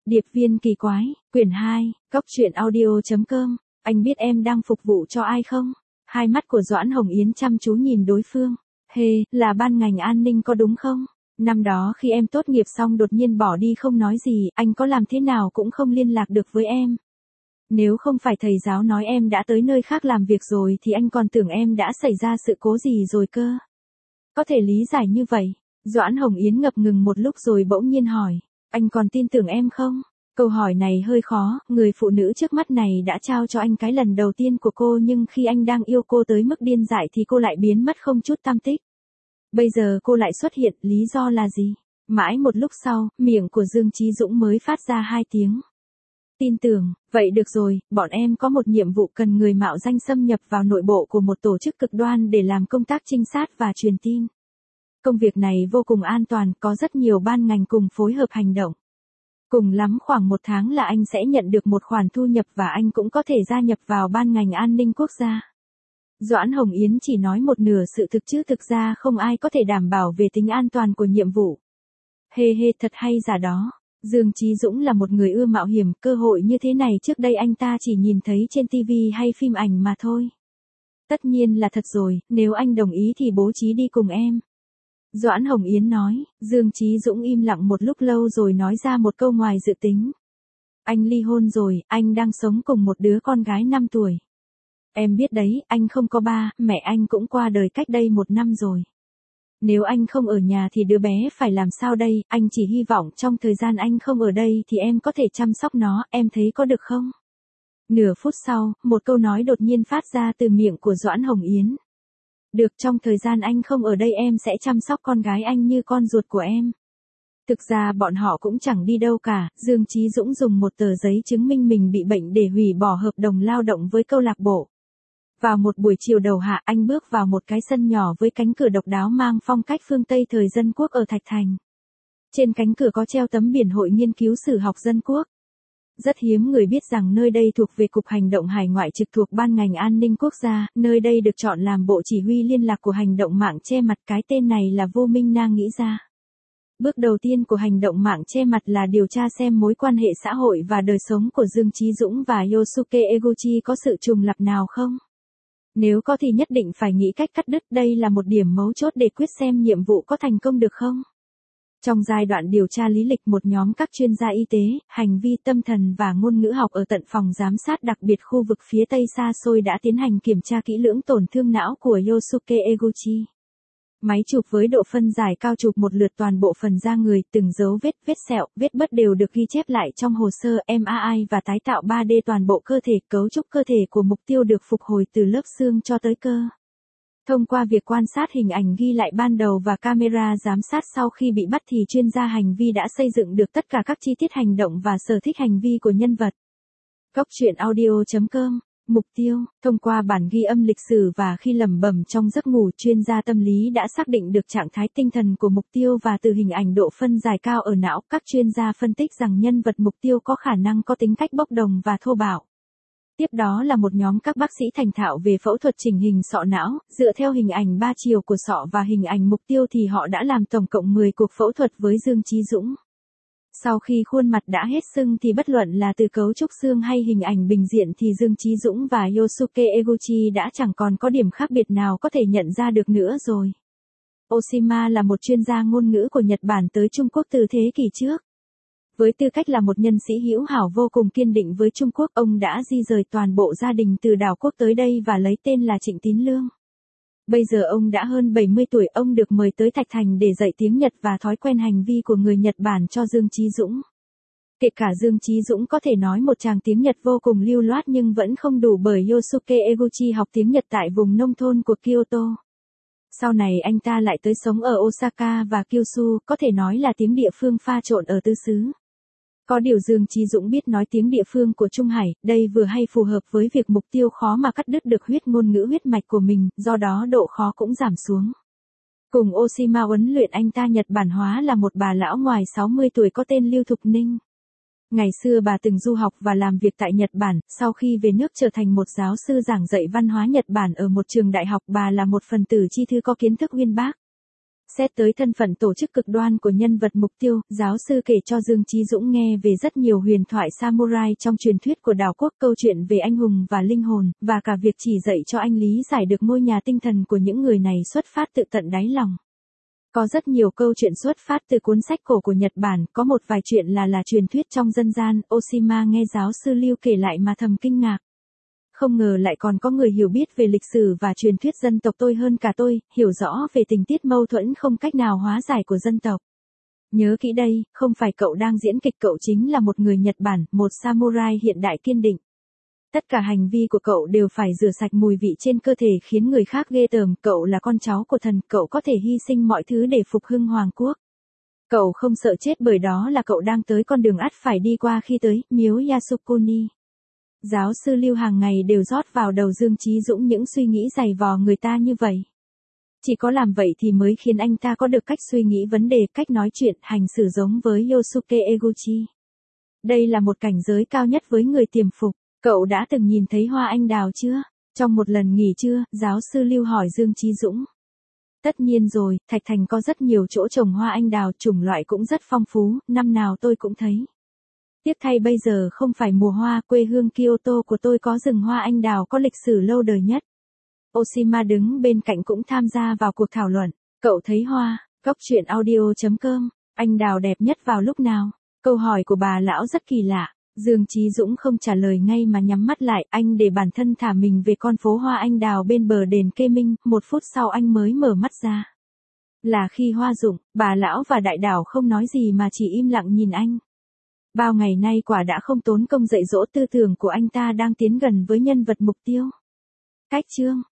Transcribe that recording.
Điệp viên kỳ quái, quyển 2, coctruyện audio.com, anh biết em đang phục vụ cho ai không? Hai mắt của Doãn Hồng Yến chăm chú nhìn đối phương. Hề, là ban ngành an ninh có đúng không? Năm đó khi em tốt nghiệp xong đột nhiên bỏ đi không nói gì, anh có làm thế nào cũng không liên lạc được với em. Nếu không phải thầy giáo nói em đã tới nơi khác làm việc rồi thì anh còn tưởng em đã xảy ra sự cố gì rồi cơ. Có thể lý giải như vậy. Doãn Hồng Yến ngập ngừng một lúc rồi bỗng nhiên hỏi, anh còn tin tưởng em không? Câu hỏi này hơi khó, người phụ nữ trước mắt này đã trao cho anh cái lần đầu tiên của cô nhưng khi anh đang yêu cô tới mức điên dại thì cô lại biến mất không chút tăm tích. Bây giờ cô lại xuất hiện, lý do là gì? Mãi một lúc sau, miệng của Dương Chí Dũng mới phát ra hai tiếng. Tin tưởng, vậy được rồi, bọn em có một nhiệm vụ cần người mạo danh xâm nhập vào nội bộ của một tổ chức cực đoan để làm công tác trinh sát và truyền tin. Công việc này vô cùng an toàn, có rất nhiều ban ngành cùng phối hợp hành động. Cùng lắm khoảng 1 tháng là anh sẽ nhận được một khoản thu nhập và anh cũng có thể gia nhập vào ban ngành an ninh quốc gia. Doãn Hồng Yến chỉ nói một nửa sự thực chứ thực ra không ai có thể đảm bảo về tính an toàn của nhiệm vụ. Hê hê, thật hay giả đó. Dương Chí Dũng là một người ưa mạo hiểm, cơ hội như thế này trước đây anh ta chỉ nhìn thấy trên TV hay phim ảnh mà thôi. Tất nhiên là thật rồi, nếu anh đồng ý thì bố trí đi cùng em. Doãn Hồng Yến nói. Dương Chí Dũng im lặng một lúc lâu rồi nói ra một câu ngoài dự tính. Anh ly hôn rồi, anh đang sống cùng một đứa con gái 5 tuổi. Em biết đấy, anh không có ba, mẹ anh cũng qua đời cách đây 1 năm rồi. Nếu anh không ở nhà thì đứa bé phải làm sao đây, anh chỉ hy vọng trong thời gian anh không ở đây thì em có thể chăm sóc nó, em thấy có được không? Nửa phút sau, một câu nói đột nhiên phát ra từ miệng của Doãn Hồng Yến. Được, trong thời gian anh không ở đây em sẽ chăm sóc con gái anh như con ruột của em. Thực ra bọn họ cũng chẳng đi đâu cả, Dương Chí Dũng dùng một tờ giấy chứng minh mình bị bệnh để hủy bỏ hợp đồng lao động với câu lạc bộ. Vào một buổi chiều đầu hạ anh bước vào một cái sân nhỏ với cánh cửa độc đáo mang phong cách phương Tây thời dân quốc ở Thạch Thành. Trên cánh cửa có treo tấm biển Hội Nghiên cứu Sử học Dân quốc. Rất hiếm người biết rằng nơi đây thuộc về Cục Hành động Hải ngoại trực thuộc Ban ngành An ninh Quốc gia, nơi đây được chọn làm bộ chỉ huy liên lạc của hành động mạng che mặt, cái tên này là Vô Minh Na nghĩ ra. Bước đầu tiên của hành động mạng che mặt là điều tra xem mối quan hệ xã hội và đời sống của Dương Chí Dũng và Yosuke Eguchi có sự trùng lặp nào không. Nếu có thì nhất định phải nghĩ cách cắt đứt, đây là một điểm mấu chốt để quyết xem nhiệm vụ có thành công được không. Trong giai đoạn điều tra lý lịch, một nhóm các chuyên gia y tế, hành vi tâm thần và ngôn ngữ học ở tận phòng giám sát đặc biệt khu vực phía Tây xa xôi đã tiến hành kiểm tra kỹ lưỡng tổn thương não của Yosuke Eguchi. Máy chụp với độ phân giải cao chụp một lượt toàn bộ phần da người, từng dấu vết, vết sẹo, vết bứt đều được ghi chép lại trong hồ sơ MRI và tái tạo 3D toàn bộ cơ thể, cấu trúc cơ thể của mục tiêu được phục hồi từ lớp xương cho tới cơ. Thông qua việc quan sát hình ảnh ghi lại ban đầu và camera giám sát sau khi bị bắt thì chuyên gia hành vi đã xây dựng được tất cả các chi tiết hành động và sở thích hành vi của nhân vật. Coctruyện audio.com. Mục tiêu, thông qua bản ghi âm lịch sử và khi lẩm bẩm trong giấc ngủ, chuyên gia tâm lý đã xác định được trạng thái tinh thần của mục tiêu và từ hình ảnh độ phân giải cao ở não, các chuyên gia phân tích rằng nhân vật mục tiêu có khả năng có tính cách bốc đồng và thô bạo. Tiếp đó là một nhóm các bác sĩ thành thạo về phẫu thuật chỉnh hình sọ não, dựa theo hình ảnh 3 chiều của sọ và hình ảnh mục tiêu thì họ đã làm tổng cộng 10 cuộc phẫu thuật với Dương Chí Dũng. Sau khi khuôn mặt đã hết sưng thì bất luận là từ cấu trúc xương hay hình ảnh bình diện thì Dương Chí Dũng và Yosuke Eguchi đã chẳng còn có điểm khác biệt nào có thể nhận ra được nữa rồi. Oshima là một chuyên gia ngôn ngữ của Nhật Bản tới Trung Quốc từ thế kỷ trước. Với tư cách là một nhân sĩ hữu hảo vô cùng kiên định với Trung Quốc, ông đã di rời toàn bộ gia đình từ đảo quốc tới đây và lấy tên là Trịnh Tín Lương. Bây giờ ông đã hơn 70 tuổi, ông được mời tới Thạch Thành để dạy tiếng Nhật và thói quen hành vi của người Nhật Bản cho Dương Chí Dũng. Kể cả Dương Chí Dũng có thể nói một tràng tiếng Nhật vô cùng lưu loát nhưng vẫn không đủ bởi Yosuke Eguchi học tiếng Nhật tại vùng nông thôn của Kyoto. Sau này anh ta lại tới sống ở Osaka và Kyushu, có thể nói là tiếng địa phương pha trộn ở tứ xứ. Có điều Dương Chí Dũng biết nói tiếng địa phương của Trung Hải, đây vừa hay phù hợp với việc mục tiêu khó mà cắt đứt được ngôn ngữ huyết mạch của mình, do đó độ khó cũng giảm xuống. Cùng Oshima huấn luyện anh ta Nhật Bản hóa là một bà lão ngoài 60 tuổi có tên Lưu Thục Ninh. Ngày xưa bà từng du học và làm việc tại Nhật Bản, sau khi về nước trở thành một giáo sư giảng dạy văn hóa Nhật Bản ở một trường đại học, bà là một phần tử chi thư có kiến thức uyên bác. Xét tới thân phận tổ chức cực đoan của nhân vật mục tiêu, giáo sư kể cho Dương Chí Dũng nghe về rất nhiều huyền thoại samurai trong truyền thuyết của đảo quốc, câu chuyện về anh hùng và linh hồn, và cả việc chỉ dạy cho anh lý giải được ngôi nhà tinh thần của những người này xuất phát tự tận đáy lòng. Có rất nhiều câu chuyện xuất phát từ cuốn sách cổ của Nhật Bản, có một vài chuyện là truyền thuyết trong dân gian. Oshima nghe giáo sư Lưu kể lại mà thầm kinh ngạc. Không ngờ lại còn có người hiểu biết về lịch sử và truyền thuyết dân tộc tôi hơn cả tôi, hiểu rõ về tình tiết mâu thuẫn không cách nào hóa giải của dân tộc. Nhớ kỹ đây, không phải cậu đang diễn kịch, cậu chính là một người Nhật Bản, một samurai hiện đại kiên định. Tất cả hành vi của cậu đều phải rửa sạch mùi vị trên cơ thể khiến người khác ghê tởm, cậu là con cháu của thần, cậu có thể hy sinh mọi thứ để phục hưng hoàng quốc. Cậu không sợ chết bởi đó là cậu đang tới con đường ắt phải đi qua khi tới miếu Yasukuni. Giáo sư Lưu hàng ngày đều rót vào đầu Dương Chí Dũng những suy nghĩ dày vò người ta như vậy. Chỉ có làm vậy thì mới khiến anh ta có được cách suy nghĩ vấn đề, cách nói chuyện, hành xử giống với Yosuke Eguchi. Đây là một cảnh giới cao nhất với người tiềm phục. Cậu đã từng nhìn thấy hoa anh đào chưa? Trong một lần nghỉ trưa, giáo sư Lưu hỏi Dương Chí Dũng. Tất nhiên rồi, Thạch Thành có rất nhiều chỗ trồng hoa anh đào, chủng loại cũng rất phong phú, năm nào tôi cũng thấy. Tiếc thay bây giờ không phải mùa hoa, quê hương Kyoto của tôi có rừng hoa anh đào có lịch sử lâu đời nhất. Oshima đứng bên cạnh cũng tham gia vào cuộc thảo luận. Cậu thấy hoa, Cóc truyện audio.com, anh đào đẹp nhất vào lúc nào? Câu hỏi của bà lão rất kỳ lạ. Dương Chí Dũng không trả lời ngay mà nhắm mắt lại, anh để bản thân thả mình về con phố hoa anh đào bên bờ đền Kê Minh, 1 phút sau anh mới mở mắt ra. Là khi hoa rụng, bà lão và đại đảo không nói gì mà chỉ im lặng nhìn anh. Bao ngày nay quả đã không tốn công dạy dỗ, tư tưởng của anh ta đang tiến gần với nhân vật mục tiêu. Cách chương